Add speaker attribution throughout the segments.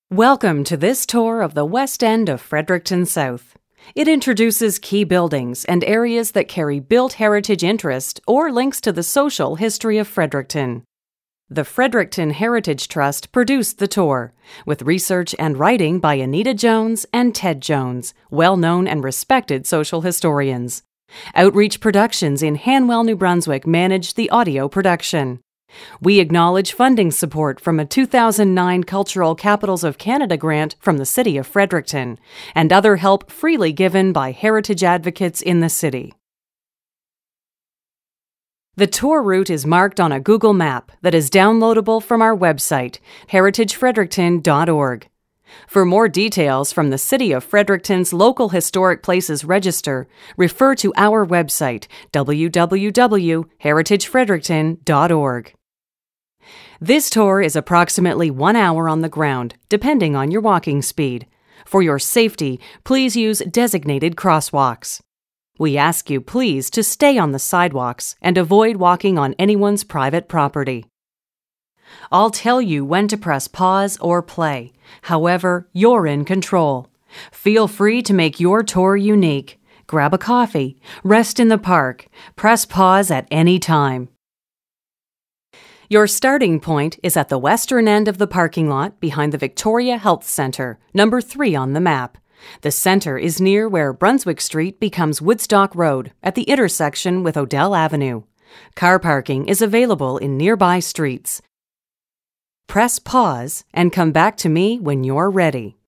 Speaker 1: Welcome to this tour of the West End of Fredericton South. It introduces key buildings and areas that carry built heritage interest or links to the social history of Fredericton. The Fredericton Heritage Trust produced the tour, with research and writing by Anita Jones and Ted Jones, well-known and respected social historians. Outreach Productions in Hanwell, New Brunswick managed the audio production. We acknowledge funding support from a 2009 Cultural Capitals of Canada grant from the City of Fredericton, and other help freely given by heritage advocates in the city. The tour route is marked on a Google map that is downloadable from our website, heritagefredericton.org. For more details from the City of Fredericton's Local Historic Places Register, refer to our website, www.heritagefredericton.org. This tour is approximately 1 hour on the ground, depending on your walking speed. For your safety, please use designated crosswalks. We ask you please to stay on the sidewalks and avoid walking on anyone's private property. I'll tell you when to press pause or play. However, you're in control. Feel free to make your tour unique. Grab a coffee, rest in the park, press pause at any time. Your starting point is at the western end of the parking lot behind the Victoria Health Centre, number 3 on the map. The centre is near where Brunswick Street becomes Woodstock Road at the intersection with Odell Avenue. Car parking is available in nearby streets. Press pause and come back to me when you're ready.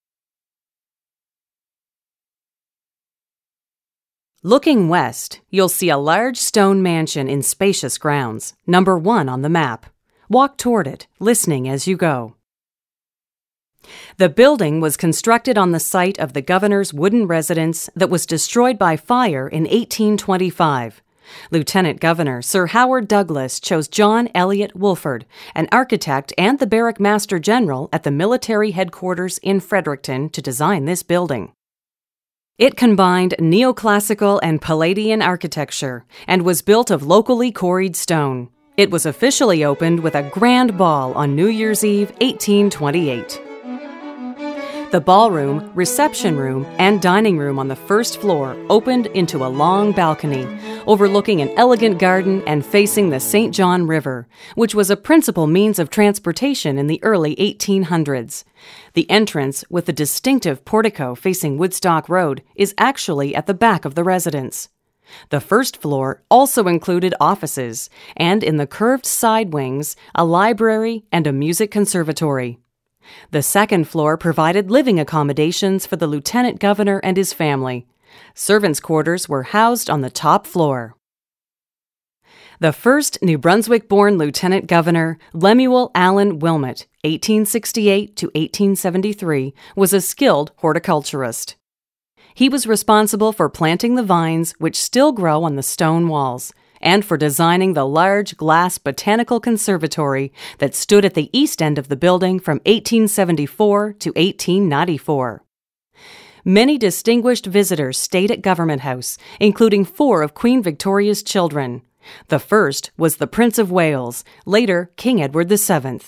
Speaker 1: Looking west, you'll see a large stone mansion in spacious grounds, number 1 on the map. Walk toward it, listening as you go. The building was constructed on the site of the governor's wooden residence that was destroyed by fire in 1825. Lieutenant Governor Sir Howard Douglas chose John Elliott Wolford, an architect and the Barrack Master General at the military headquarters in Fredericton, to design this building. It combined neoclassical and Palladian architecture and was built of locally quarried stone. It was officially opened with a grand ball on New Year's Eve, 1828. The ballroom, reception room, and dining room on the first floor opened into a long balcony, overlooking an elegant garden and facing the St. John River, which was a principal means of transportation in the early 1800s. The entrance, with the distinctive portico facing Woodstock Road, is actually at the back of the residence. The first floor also included offices, and in the curved side wings, a library and a music conservatory. The second floor provided living accommodations for the lieutenant governor and his family. Servants' quarters were housed on the top floor. The first New Brunswick-born lieutenant governor, Lemuel Allen Wilmot, 1868 to 1873, was a skilled horticulturist. He was responsible for planting the vines which still grow on the stone walls, and for designing the large glass botanical conservatory that stood at the east end of the building from 1874 to 1894. Many distinguished visitors stayed at Government House, including 4 of Queen Victoria's children. The first was the Prince of Wales, later King Edward VII.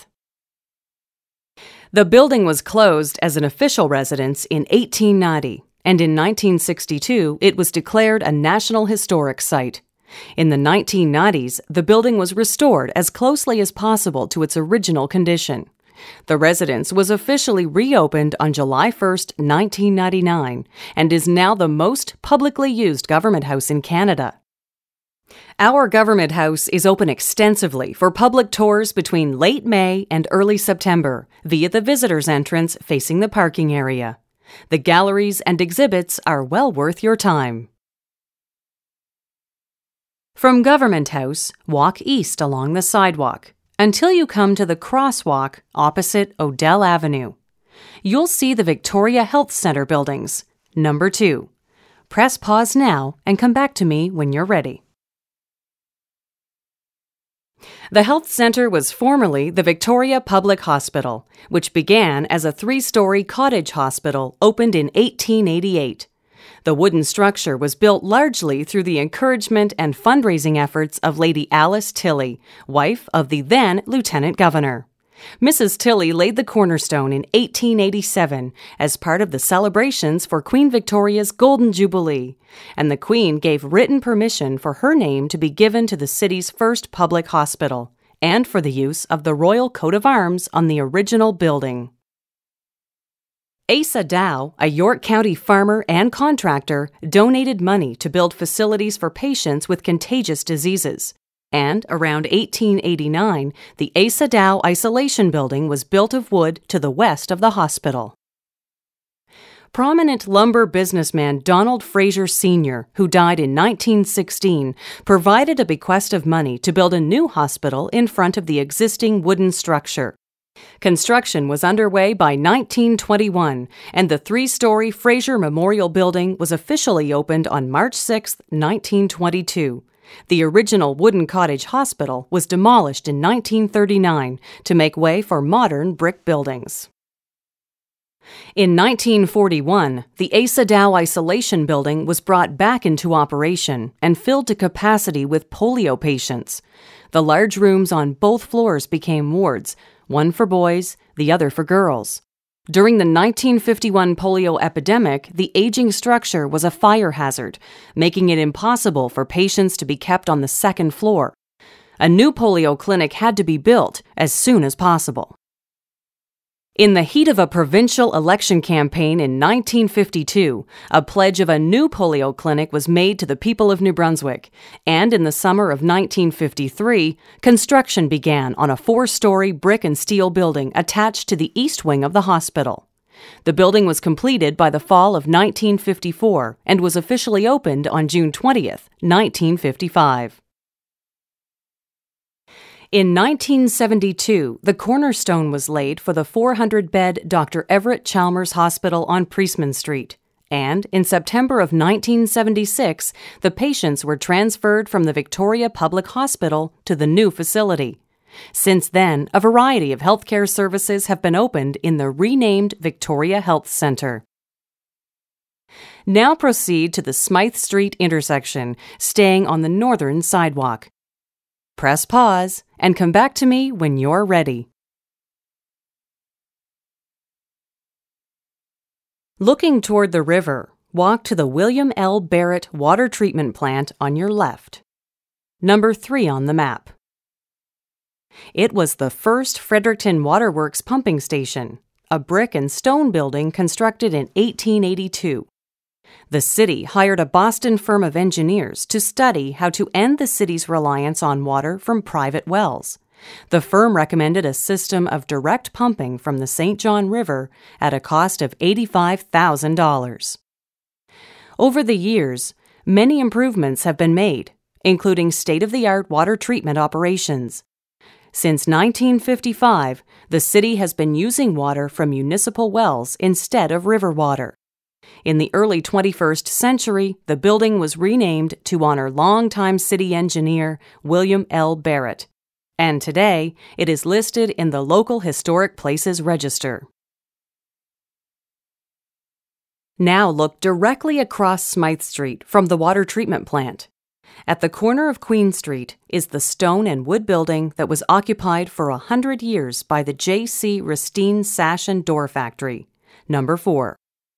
Speaker 1: The building was closed as an official residence in 1890, and in 1962 it was declared a National Historic Site. In the 1990s, the building was restored as closely as possible to its original condition. The residence was officially reopened on July 1, 1999, and is now the most publicly used government house in Canada. Our government house is open extensively for public tours between late May and early September via the visitors' entrance facing the parking area. The galleries and exhibits are well worth your time. From Government House, walk east along the sidewalk until you come to the crosswalk opposite Odell Avenue. You'll see the Victoria Health Centre buildings, number 2. Press pause now and come back to me when you're ready. The health centre was formerly the Victoria Public Hospital, which began as a 3-story cottage hospital opened in 1888. The wooden structure was built largely through the encouragement and fundraising efforts of Lady Alice Tilley, wife of the then Lieutenant Governor. Mrs. Tilley laid the cornerstone in 1887 as part of the celebrations for Queen Victoria's Golden Jubilee, and the Queen gave written permission for her name to be given to the city's first public hospital, and for the use of the royal coat of arms on the original building. Asa Dow, a York County farmer and contractor, donated money to build facilities for patients with contagious diseases. And around 1889, the Asa Dow Isolation Building was built of wood to the west of the hospital. Prominent lumber businessman Donald Fraser Sr., who died in 1916, provided a bequest of money to build a new hospital in front of the existing wooden structure. Construction was underway by 1921, and the three-story Fraser Memorial Building was officially opened on March 6, 1922. The original wooden cottage hospital was demolished in 1939 to make way for modern brick buildings. In 1941, the Asa Dow Isolation Building was brought back into operation and filled to capacity with polio patients. The large rooms on both floors became wards, one for boys, the other for girls. During the 1951 polio epidemic, the aging structure was a fire hazard, making it impossible for patients to be kept on the second floor. A new polio clinic had to be built as soon as possible. In the heat of a provincial election campaign in 1952, a pledge of a new polio clinic was made to the people of New Brunswick, and in the summer of 1953, construction began on a 4-story brick and steel building attached to the east wing of the hospital. The building was completed by the fall of 1954 and was officially opened on June 20, 1955. In 1972, the cornerstone was laid for the 400-bed Dr. Everett Chalmers Hospital on Priestman Street, and in September of 1976, the patients were transferred from the Victoria Public Hospital to the new facility. Since then, a variety of healthcare services have been opened in the renamed Victoria Health Centre. Now proceed to the Smythe Street intersection, staying on the northern sidewalk. Press pause and come back to me when you're ready. Looking toward the river, walk to the William L. Barrett Water Treatment Plant on your left. Number 3 on the map. It was the first Fredericton Waterworks pumping station, a brick and stone building constructed in 1882. The city hired a Boston firm of engineers to study how to end the city's reliance on water from private wells. The firm recommended a system of direct pumping from the St. John River at a cost of $85,000. Over the years, many improvements have been made, including state-of-the-art water treatment operations. Since 1955, the city has been using water from municipal wells instead of river water. In the early 21st century, the building was renamed to honor longtime city engineer William L. Barrett, and today it is listed in the local Historic Places Register. Now look directly across Smythe Street from the water treatment plant. At the corner of Queen Street is the stone and wood building that was occupied for 100 years by the J.C. Ristine Sash and Door Factory, number 4.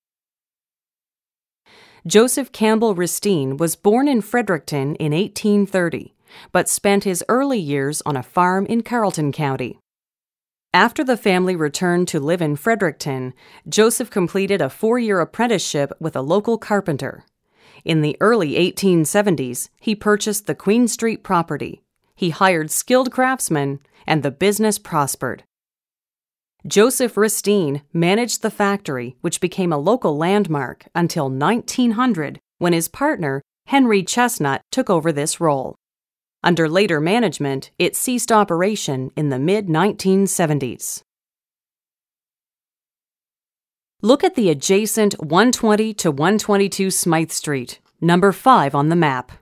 Speaker 1: Joseph Campbell Ristine was born in Fredericton in 1830, but spent his early years on a farm in Carleton County. After the family returned to live in Fredericton, Joseph completed a 4-year apprenticeship with a local carpenter. In the early 1870s, he purchased the Queen Street property. He hired skilled craftsmen, and the business prospered. Joseph Ristine managed the factory, which became a local landmark, until 1900, when his partner, Henry Chestnut, took over this role. Under later management, it ceased operation in the mid-1970s. Look at the adjacent 120 to 122 Smythe Street, number 5 on the map.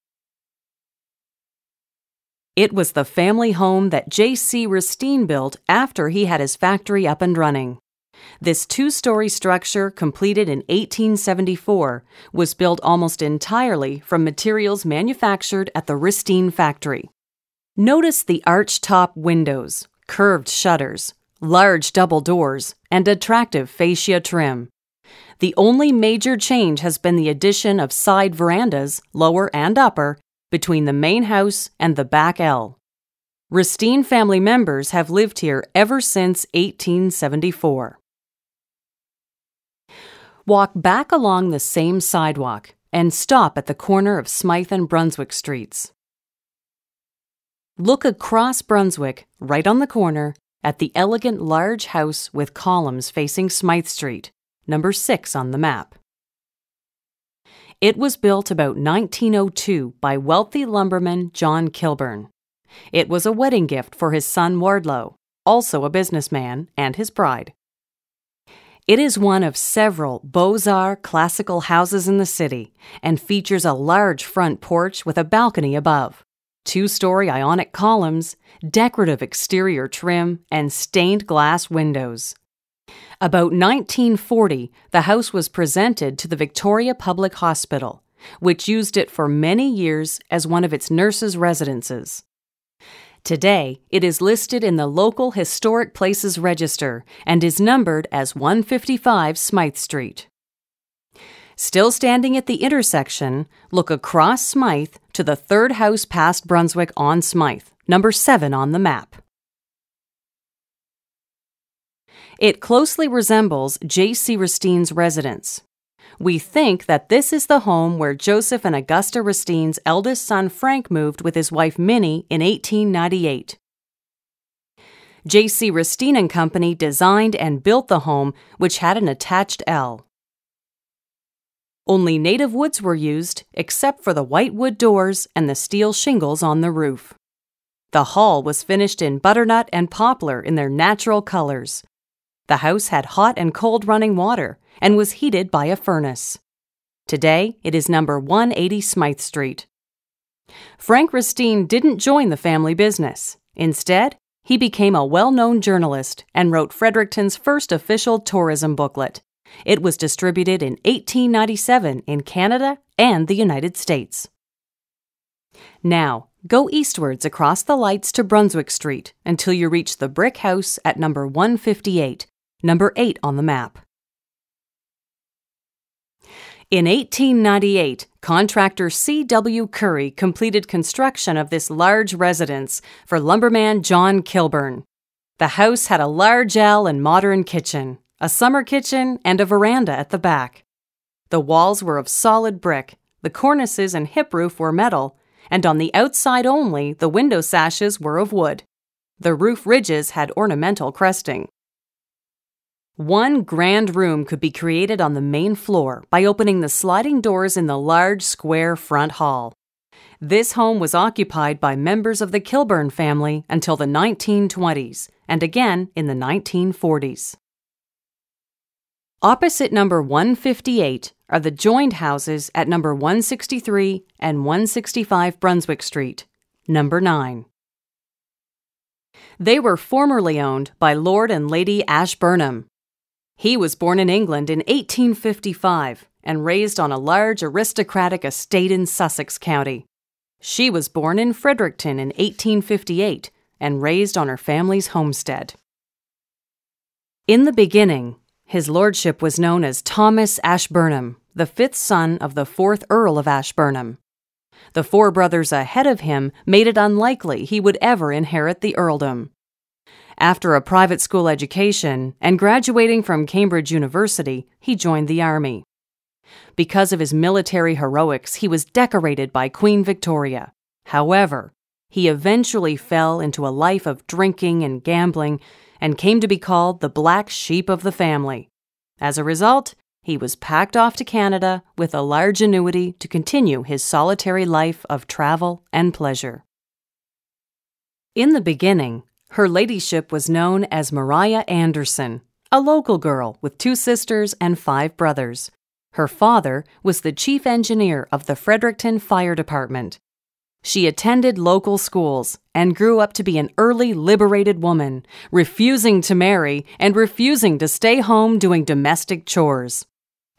Speaker 1: It was the family home that J.C. Ristine built after he had his factory up and running. This 2-story structure, completed in 1874, was built almost entirely from materials manufactured at the Ristine factory. Notice the arch-top windows, curved shutters, large double doors, and attractive fascia trim. The only major change has been the addition of side verandas, lower and upper, between the main house and the back L. Ristine family members have lived here ever since 1874. Walk back along the same sidewalk and stop at the corner of Smythe and Brunswick Streets. Look across Brunswick, right on the corner, at the elegant large house with columns facing Smythe Street, number 6 on the map. It was built about 1902 by wealthy lumberman John Kilburn. It was a wedding gift for his son Wardlow, also a businessman, and his bride. It is one of several Beaux-Arts classical houses in the city and features a large front porch with a balcony above, 2-story Ionic columns, decorative exterior trim, and stained glass windows. About 1940, the house was presented to the Victoria Public Hospital, which used it for many years as one of its nurses' residences. Today, it is listed in the local Historic Places Register and is numbered as 155 Smythe Street. Still standing at the intersection, look across Smythe to the third house past Brunswick on Smythe, number 7 on the map. It closely resembles J.C. Ristine's residence. We think that this is the home where Joseph and Augusta Ristine's eldest son Frank moved with his wife Minnie in 1898. J.C. Ristine and Company designed and built the home, which had an attached L. Only native woods were used, except for the white wood doors and the steel shingles on the roof. The hall was finished in butternut and poplar in their natural colors. The house had hot and cold running water and was heated by a furnace. Today, it is number 180 Smythe Street. Frank Ristine didn't join the family business. Instead, he became a well-known journalist and wrote Fredericton's first official tourism booklet. It was distributed in 1897 in Canada and the United States. Now, go eastwards across the lights to Brunswick Street until you reach the brick house at number 158, number 8 on the map. In 1898, contractor C.W. Curry completed construction of this large residence for lumberman John Kilburn. The house had a large L and modern kitchen, a summer kitchen, and a veranda at the back. The walls were of solid brick, the cornices and hip roof were metal, and on the outside only the window sashes were of wood. The roof ridges had ornamental cresting. One grand room could be created on the main floor by opening the sliding doors in the large square front hall. This home was occupied by members of the Kilburn family until the 1920s, and again in the 1940s. Opposite number 158 are the joined houses at number 163 and 165 Brunswick Street, number 9. They were formerly owned by Lord and Lady Ashburnham. He was born in England in 1855 and raised on a large aristocratic estate in Sussex County. She was born in Fredericton in 1858 and raised on her family's homestead. In the beginning, his lordship was known as Thomas Ashburnham, the 5th son of the 4th Earl of Ashburnham. The 4 brothers ahead of him made it unlikely he would ever inherit the earldom. After a private school education and graduating from Cambridge University, he joined the army. Because of his military heroics, he was decorated by Queen Victoria. However, he eventually fell into a life of drinking and gambling and came to be called the black sheep of the family. As a result, he was packed off to Canada with a large annuity to continue his solitary life of travel and pleasure. In the beginning, her ladyship was known as Maria Anderson, a local girl with 2 sisters and 5 brothers. Her father was the chief engineer of the Fredericton Fire Department. She attended local schools and grew up to be an early liberated woman, refusing to marry and refusing to stay home doing domestic chores.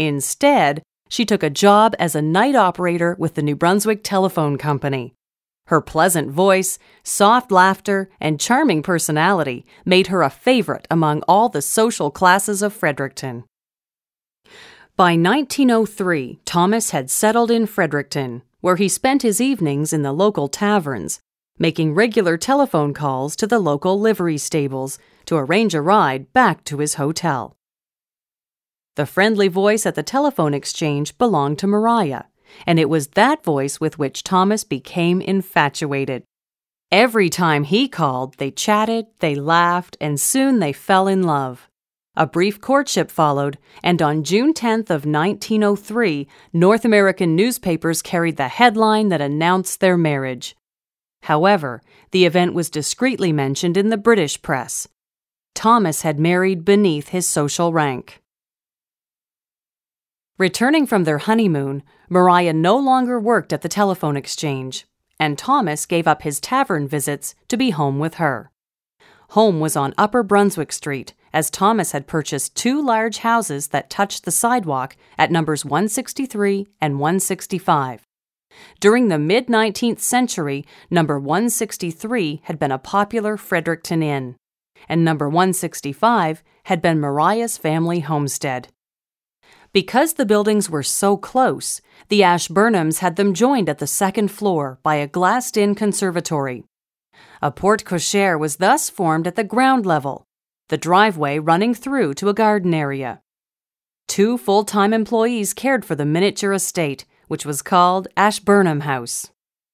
Speaker 1: Instead, she took a job as a night operator with the New Brunswick Telephone Company. Her pleasant voice, soft laughter, and charming personality made her a favorite among all the social classes of Fredericton. By 1903, Thomas had settled in Fredericton, where he spent his evenings in the local taverns, making regular telephone calls to the local livery stables to arrange a ride back to his hotel. The friendly voice at the telephone exchange belonged to Maria, and it was that voice with which Thomas became infatuated. Every time he called, they chatted, they laughed, and soon they fell in love. A brief courtship followed, and on June 10th of 1903, North American newspapers carried the headline that announced their marriage. However, the event was discreetly mentioned in the British press. Thomas had married beneath his social rank. Returning from their honeymoon, Maria no longer worked at the telephone exchange, and Thomas gave up his tavern visits to be home with her. Home was on Upper Brunswick Street, as Thomas had purchased 2 large houses that touched the sidewalk at numbers 163 and 165. During the mid-19th century, number 163 had been a popular Fredericton inn, and number 165 had been Maria's family homestead. Because the buildings were so close, the Ashburnhams had them joined at the second floor by a glassed-in conservatory. A porte-cochere was thus formed at the ground level, the driveway running through to a garden area. 2 full-time employees cared for the miniature estate, which was called Ashburnham House.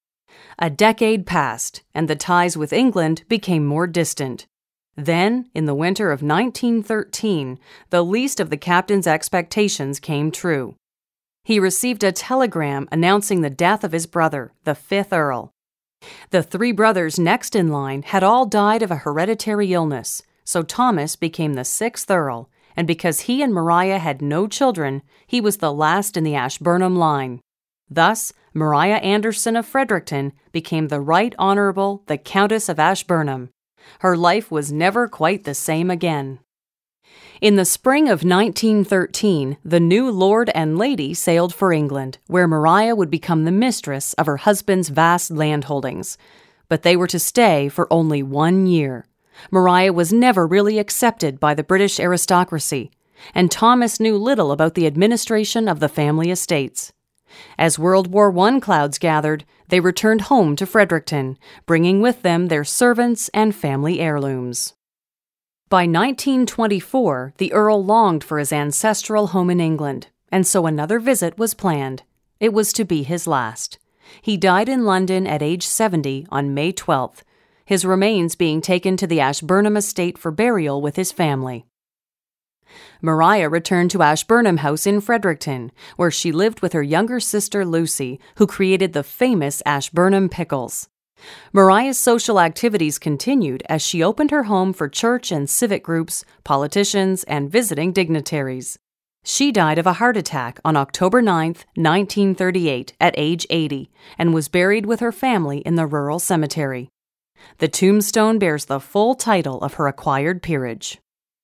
Speaker 1: A decade passed, and the ties with England became more distant. Then, in the winter of 1913, the least of the captain's expectations came true. He received a telegram announcing the death of his brother, the 5th Earl. The 3 brothers next in line had all died of a hereditary illness, so Thomas became the 6th Earl, and because he and Maria had no children, he was the last in the Ashburnham line. Thus, Maria Anderson of Fredericton became the Right Honourable the Countess of Ashburnham. Her life was never quite the same again. In the spring of 1913, the new Lord and Lady sailed for England, where Maria would become the mistress of her husband's vast landholdings. But they were to stay for only 1 year. Maria was never really accepted by the British aristocracy, and Thomas knew little about the administration of the family estates. As World War I clouds gathered, they returned home to Fredericton, bringing with them their servants and family heirlooms. By 1924, the Earl longed for his ancestral home in England, and so another visit was planned. It was to be his last. He died in London at age 70 on May 12th, his remains being taken to the Ashburnham estate for burial with his family. Maria returned to Ashburnham House in Fredericton, where she lived with her younger sister Lucy, who created the famous Ashburnham pickles. Maria's social activities continued as she opened her home for church and civic groups, politicians, and visiting dignitaries. She died of a heart attack on October 9, 1938, at age 80, and was buried with her family in the rural cemetery. The tombstone bears the full title of her acquired peerage.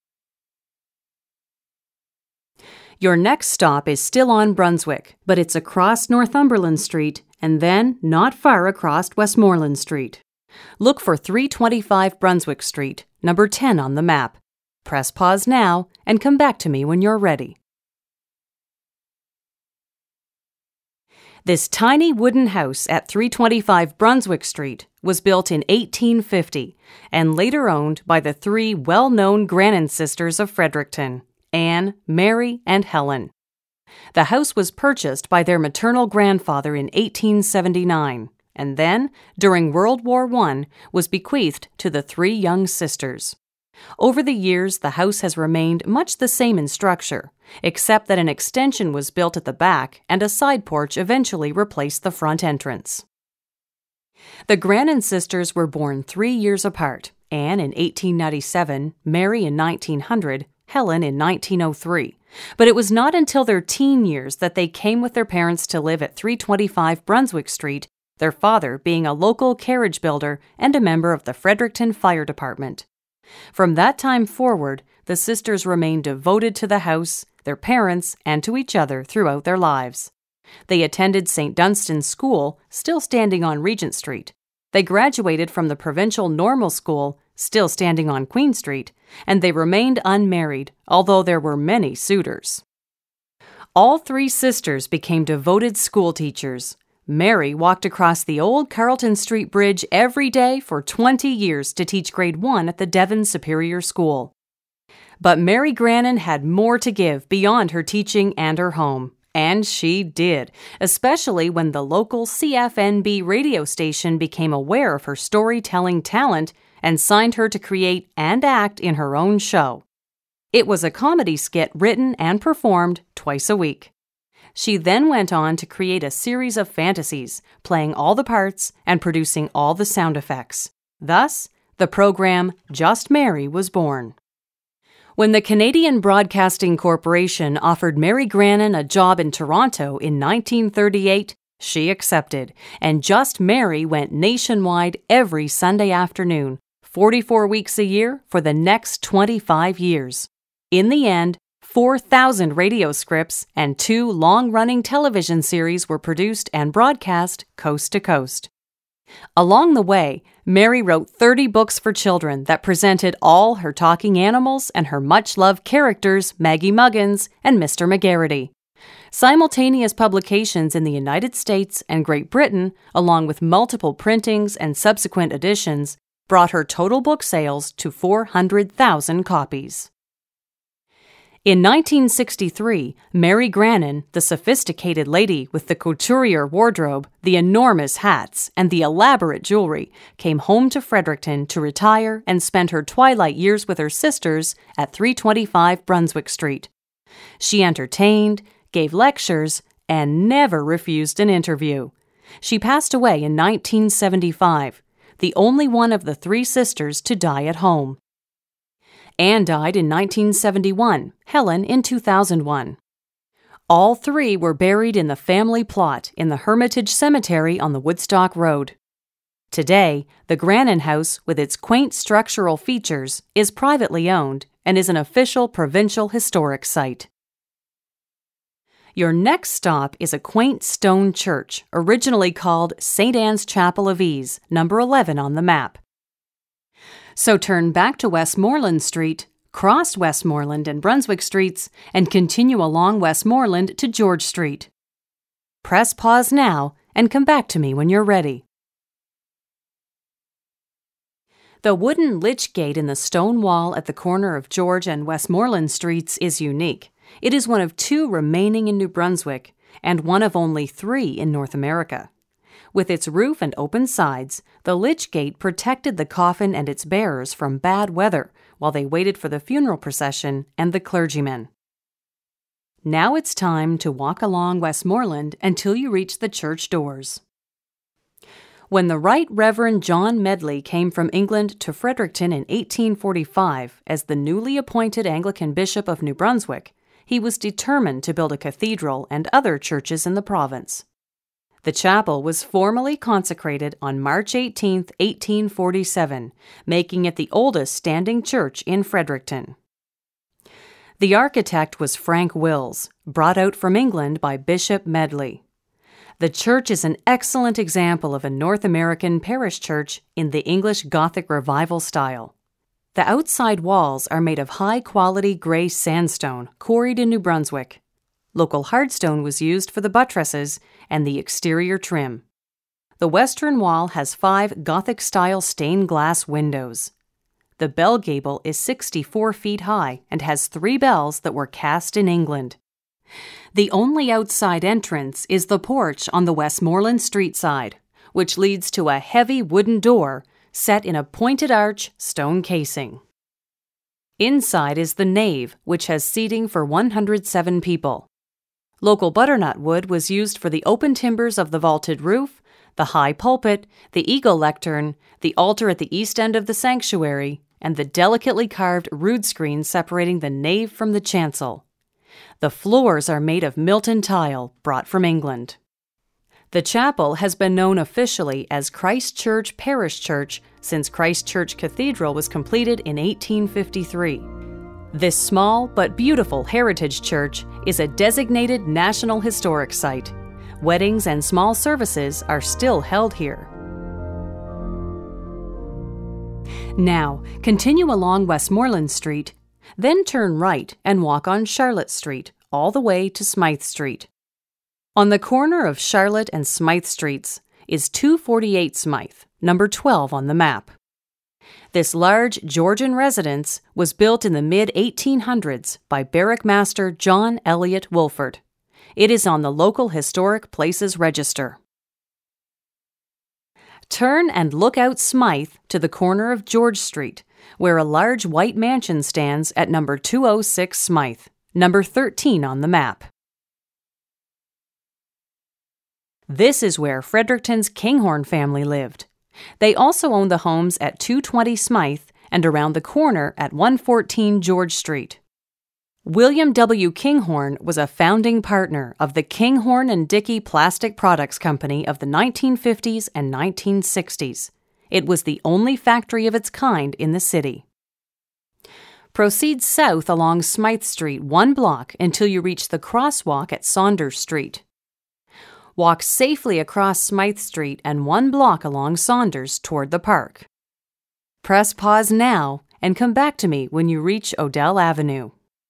Speaker 1: Your next stop is still on Brunswick, but it's across Northumberland Street and then not far across Westmoreland Street. Look for 325 Brunswick Street, number 10 on the map. Press pause now and come back to me when you're ready. This tiny wooden house at 325 Brunswick Street was built in 1850 and later owned by the 3 well-known Grannon sisters of Fredericton, Anne, Mary, and Helen. The house was purchased by their maternal grandfather in 1879, and then, during World War I, was bequeathed to the 3 young sisters. Over the years, the house has remained much the same in structure, except that an extension was built at the back and a side porch eventually replaced the front entrance. The Grannon sisters were born 3 years apart, Anne in 1897, Mary in 1900, Helen in 1903, but it was not until their teen years that they came with their parents to live at 325 Brunswick Street, their father being a local carriage builder and a member of the Fredericton Fire Department. From that time forward, the sisters remained devoted to the house, their parents, and to each other throughout their lives. They attended St. Dunstan's School, still standing on Regent Street, They graduated from the provincial normal school, still standing on Queen Street, and they remained unmarried, although there were many suitors. All three sisters became devoted schoolteachers. Mary walked across the old Carlton Street Bridge every day for 20 years to teach grade 1 at the Devon Superior School. But Mary Grannon had more to give beyond her teaching and her home. And she did, especially when the local CFNB radio station became aware of her storytelling talent and signed her to create and act in her own show. It was a comedy skit written and performed twice a week. She then went on to create a series of fantasies, playing all the parts and producing all the sound effects. Thus, the program Just Mary was born. When the Canadian Broadcasting Corporation offered Mary Grannon a job in Toronto in 1938, she accepted, and Just Mary went nationwide every Sunday afternoon, 44 weeks a year for the next 25 years. In the end, 4,000 radio scripts and 2 long-running television series were produced and broadcast coast to coast. Along the way, Mary wrote 30 books for children that presented all her talking animals and her much-loved characters Maggie Muggins and Mr. McGarity. Simultaneous publications in the United States and Great Britain, along with multiple printings and subsequent editions, brought her total book sales to 400,000 copies. In 1963, Mary Grannon, the sophisticated lady with the couturier wardrobe, the enormous hats, and the elaborate jewelry, came home to Fredericton to retire and spend her twilight years with her sisters at 325 Brunswick Street. She entertained, gave lectures, and never refused an interview. She passed away in 1975, the only one of the 3 sisters to die at home. Anne died in 1971, Helen in 2001. All 3 were buried in the family plot in the Hermitage Cemetery on the Woodstock Road. Today, the Grannon House, with its quaint structural features, is privately owned and is an official provincial historic site. Your next stop is a quaint stone church, originally called St. Anne's Chapel of Ease, number 11 on the map. So turn back to Westmoreland Street, cross Westmoreland and Brunswick Streets, and continue along Westmoreland to George Street. Press pause now and come back to me when you're ready. The wooden lich gate in the stone wall at the corner of George and Westmoreland Streets is unique. It is one of 2 remaining in New Brunswick, and one of only 3 in North America. With its roof and open sides, the lich gate protected the coffin and its bearers from bad weather while they waited for the funeral procession and the clergyman. Now it's time to walk along Westmoreland until you reach the church doors. When the Right Reverend John Medley came from England to Fredericton in 1845 as the newly appointed Anglican Bishop of New Brunswick, he was determined to build a cathedral and other churches in the province. The chapel was formally consecrated on March 18, 1847, making it the oldest standing church in Fredericton. The architect was Frank Wills, brought out from England by Bishop Medley. The church is an excellent example of a North American parish church in the English Gothic Revival style. The outside walls are made of high-quality gray sandstone quarried in New Brunswick. Local hardstone was used for the buttresses and the exterior trim. The western wall has 5 Gothic-style stained glass windows. The bell gable is 64 feet high and has 3 bells that were cast in England. The only outside entrance is the porch on the Westmoreland Street side, which leads to a heavy wooden door set in a pointed arch stone casing. Inside is the nave, which has seating for 107 people. Local butternut wood was used for the open timbers of the vaulted roof, the high pulpit, the eagle lectern, the altar at the east end of the sanctuary, and the delicately carved rood screen separating the nave from the chancel. The floors are made of Milton tile, brought from England. The chapel has been known officially as Christ Church Parish Church since Christ Church Cathedral was completed in 1853. This small but beautiful heritage church is a designated National Historic Site. Weddings and small services are still held here. Now, continue along Westmoreland Street, then turn right and walk on Charlotte Street all the way to Smythe Street. On the corner of Charlotte and Smythe Streets is 248 Smythe, number 12 on the map. This large Georgian residence was built in the mid-1800s by barrack master John Elliott Wolford. It is on the local Historic Places Register. Turn and look out Smythe to the corner of George Street, where a large white mansion stands at number 206 Smythe, number 13 on the map. This is where Fredericton's Kinghorn family lived. They also owned the homes at 220 Smythe and around the corner at 114 George Street. William W. Kinghorn was a founding partner of the Kinghorn and Dickey Plastic Products Company of the 1950s and 1960s. It was the only factory of its kind in the city. Proceed south along Smythe Street 1 block until you reach the crosswalk at Saunders Street. Walk safely across Smythe Street and 1 block along Saunders toward the park. Press pause now and come back to me when you reach Odell Avenue.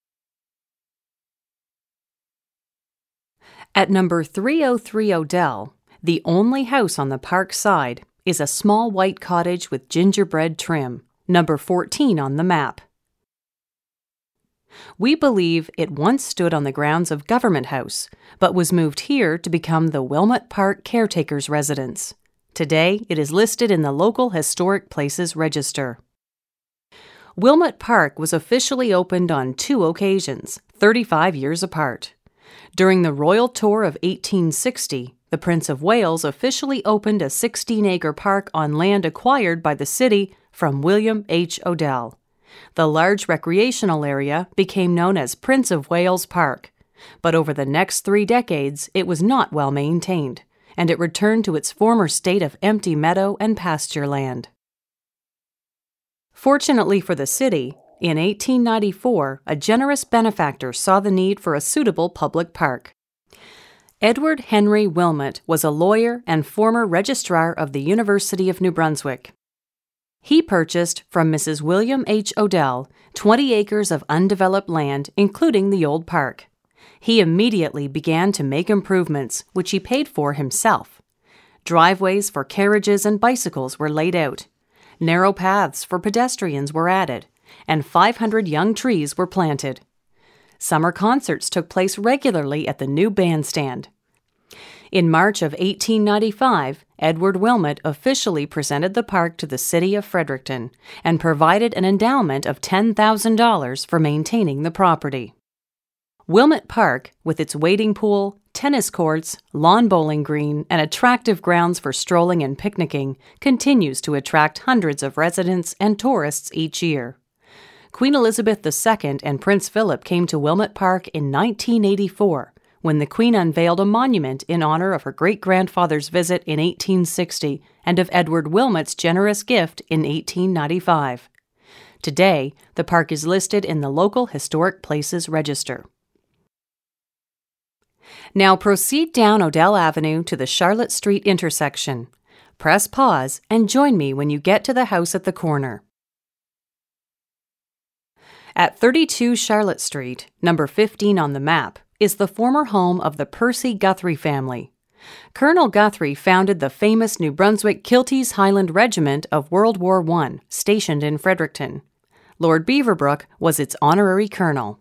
Speaker 1: At number 303 Odell, the only house on the park side, is a small white cottage with gingerbread trim, number 14 on the map. We believe it once stood on the grounds of Government House, but was moved here to become the Wilmot Park Caretaker's Residence. Today, it is listed in the local Historic Places Register. Wilmot Park was officially opened on 2 occasions, 35 years apart. During the royal tour of 1860, the Prince of Wales officially opened a 16-acre park on land acquired by the city from William H. Odell. The large recreational area became known as Prince of Wales Park, but over the next 3 decades it was not well maintained, and it returned to its former state of empty meadow and pasture land. Fortunately for the city, in 1894, a generous benefactor saw the need for a suitable public park. Edward Henry Wilmot was a lawyer and former registrar of the University of New Brunswick. He purchased from Mrs. William H. Odell 20 acres of undeveloped land, including the old park. He immediately began to make improvements, which he paid for himself. Driveways for carriages and bicycles were laid out. Narrow paths for pedestrians were added, and 500 young trees were planted. Summer concerts took place regularly at the new bandstand. In March of 1895, Edward Wilmot officially presented the park to the city of Fredericton and provided an endowment of $10,000 for maintaining the property. Wilmot Park, with its wading pool, tennis courts, lawn bowling green, and attractive grounds for strolling and picnicking, continues to attract hundreds of residents and tourists each year. Queen Elizabeth II and Prince Philip came to Wilmot Park in 1984, when the Queen unveiled a monument in honor of her great-grandfather's visit in 1860 and of Edward Wilmot's generous gift in 1895. Today, the park is listed in the local Historic Places Register. Now proceed down Odell Avenue to the Charlotte Street intersection. Press pause and join me when you get to the house at the corner. At 32 Charlotte Street, number 15 on the map, is the former home of the Percy Guthrie family. Colonel Guthrie founded the famous New Brunswick Kilties Highland Regiment of World War I, stationed in Fredericton. Lord Beaverbrook was its honorary colonel.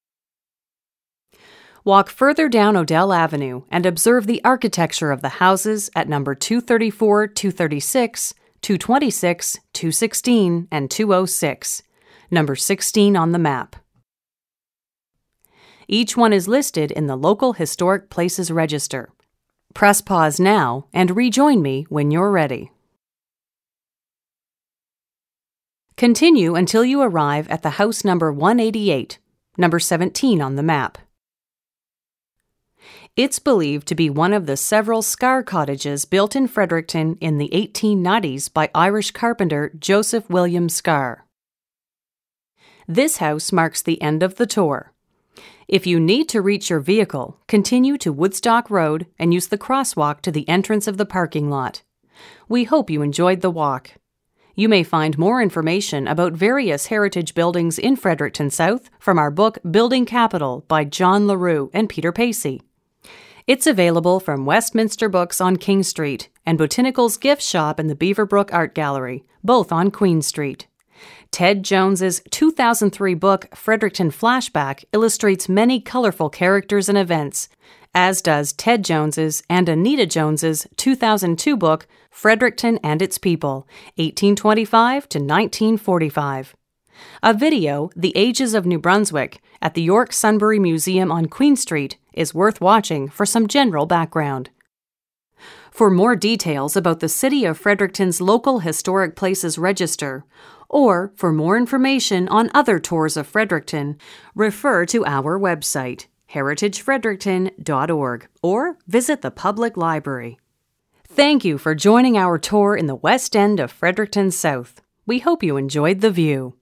Speaker 1: Walk further down Odell Avenue and observe the architecture of the houses at number 234, 236, 226, 216, and 206. Number 16 on the map. Each one is listed in the local Historic Places Register. Press pause now and rejoin me when you're ready. Continue until you arrive at the house number 188, number 17 on the map. It's believed to be one of the several Scar cottages built in Fredericton in the 1890s by Irish carpenter Joseph William Scar. This house marks the end of the tour. If you need to reach your vehicle, continue to Woodstock Road and use the crosswalk to the entrance of the parking lot. We hope you enjoyed the walk. You may find more information about various heritage buildings in Fredericton South from our book Building Capital by John LaRue and Peter Pacey. It's available from Westminster Books on King Street and Botanical's gift shop in the Beaverbrook Art Gallery, both on Queen Street. Ted Jones's 2003 book Fredericton Flashback illustrates many colorful characters and events, as does Ted Jones's and Anita Jones's 2002 book Fredericton and Its People, 1825 to 1945. A video, The Ages of New Brunswick, at the York Sunbury Museum on Queen Street is worth watching for some general background. For more details about the City of Fredericton's local historic places register, or for more information on other tours of Fredericton, refer to our website, heritagefredericton.org, or visit the public library. Thank you for joining our tour in the West End of Fredericton South. We hope you enjoyed the view.